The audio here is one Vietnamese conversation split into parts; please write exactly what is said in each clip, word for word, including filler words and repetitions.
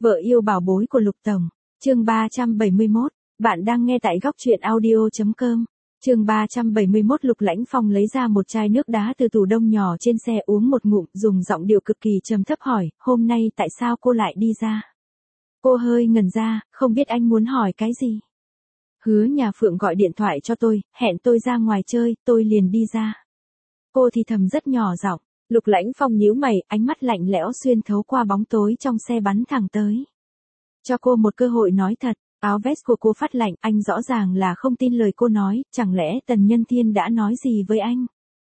Vợ yêu bảo bối của Lục Tổng. Chương ba trăm bảy mươi mốt. Bạn đang nghe tại góc truyện audio chấm com. Chương ba trăm bảy mươi mốt. Lục Lãnh Phong lấy ra một chai nước đá từ tủ đông nhỏ trên xe uống một ngụm, dùng giọng điệu cực kỳ trầm thấp hỏi, hôm nay tại sao cô lại đi ra? Cô hơi ngẩn ra, không biết anh muốn hỏi cái gì. Hứa Nhà Phượng gọi điện thoại cho tôi, hẹn tôi ra ngoài chơi, tôi liền đi ra. Cô thì thầm rất nhỏ giọng. Lục Lãnh Phong nhíu mày, ánh mắt lạnh lẽo xuyên thấu qua bóng tối trong xe bắn thẳng tới. Cho cô một cơ hội nói thật, áo vest của cô phát lạnh, anh rõ ràng là không tin lời cô nói, chẳng lẽ Tần Nhân Thiên đã nói gì với anh?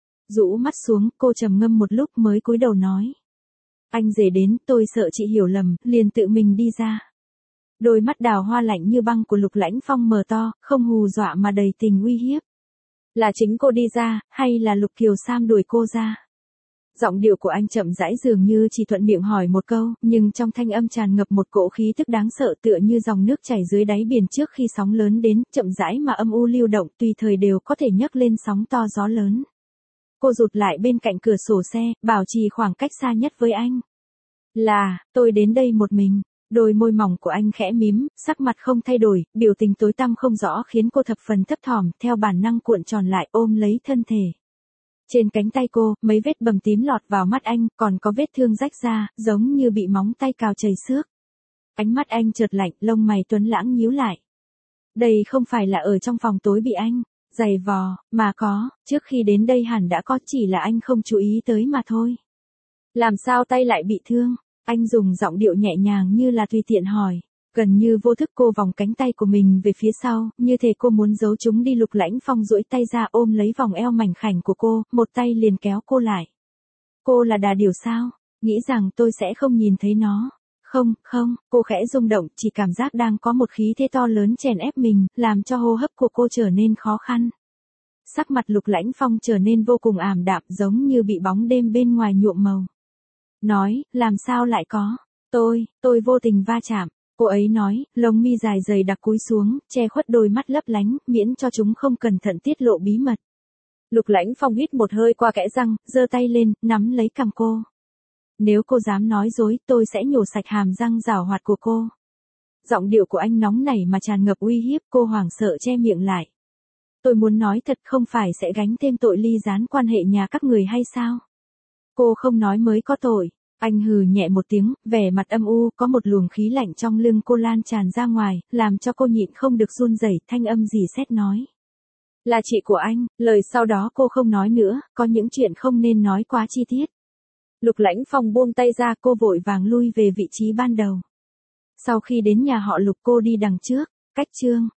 Rũ mắt xuống, cô trầm ngâm một lúc mới cúi đầu nói. Anh rể đến, tôi sợ chị hiểu lầm, liền tự mình đi ra. Đôi mắt đào hoa lạnh như băng của Lục Lãnh Phong mở to, không hù dọa mà đầy tình uy hiếp. Là chính cô đi ra, hay là Lục Kiều Sam đuổi cô ra? Giọng điệu của anh chậm rãi dường như chỉ thuận miệng hỏi một câu, nhưng trong thanh âm tràn ngập một cỗ khí tức đáng sợ tựa như dòng nước chảy dưới đáy biển trước khi sóng lớn đến, chậm rãi mà âm u lưu động, tùy thời đều có thể nhấc lên sóng to gió lớn. Cô rụt lại bên cạnh cửa sổ xe, bảo trì khoảng cách xa nhất với anh. Là, tôi đến đây một mình. Đôi môi mỏng của anh khẽ mím, sắc mặt không thay đổi, biểu tình tối tăm không rõ khiến cô thập phần thấp thỏm, theo bản năng cuộn tròn lại ôm lấy thân thể. Trên cánh tay cô, mấy vết bầm tím lọt vào mắt anh, còn có vết thương rách ra, giống như bị móng tay cào chảy xước. Ánh mắt anh chợt lạnh, lông mày tuấn lãng nhíu lại. Đây không phải là ở trong phòng tối bị anh giày vò, mà có, trước khi đến đây hẳn đã có, chỉ là anh không chú ý tới mà thôi. Làm sao tay lại bị thương? Anh dùng giọng điệu nhẹ nhàng như là tùy tiện hỏi. Gần như vô thức cô vòng cánh tay của mình về phía sau, như thể cô muốn giấu chúng đi. Lục Lãnh Phong duỗi tay ra ôm lấy vòng eo mảnh khảnh của cô, một tay liền kéo cô lại. Cô là đà điểu sao? Nghĩ rằng tôi sẽ không nhìn thấy nó. Không, không, cô khẽ rung động, chỉ cảm giác đang có một khí thế to lớn chèn ép mình, làm cho hô hấp của cô trở nên khó khăn. Sắc mặt Lục Lãnh Phong trở nên vô cùng ảm đạm, giống như bị bóng đêm bên ngoài nhuộm màu. Nói, làm sao lại có? Tôi, tôi vô tình va chạm. Cô ấy nói, lông mi dài dày đặc cúi xuống, che khuất đôi mắt lấp lánh, miễn cho chúng không cẩn thận tiết lộ bí mật. Lục Lãnh Phong hít một hơi qua kẽ răng, giơ tay lên, nắm lấy cằm cô. Nếu cô dám nói dối, tôi sẽ nhổ sạch hàm răng giảo hoạt của cô. Giọng điệu của anh nóng nảy mà tràn ngập uy hiếp, cô hoảng sợ che miệng lại. Tôi muốn nói thật, không phải sẽ gánh thêm tội ly gián quan hệ nhà các người hay sao? Cô không nói mới có tội. Anh hừ nhẹ một tiếng, vẻ mặt âm u, có một luồng khí lạnh trong lưng cô lan tràn ra ngoài, làm cho cô nhịn không được run rẩy, thanh âm dì xét nói. Là chị của anh, lời sau đó cô không nói nữa, có những chuyện không nên nói quá chi tiết. Lục Lãnh Phong buông tay ra, cô vội vàng lui về vị trí ban đầu. Sau khi đến nhà họ Lục cô đi đằng trước, cách chương.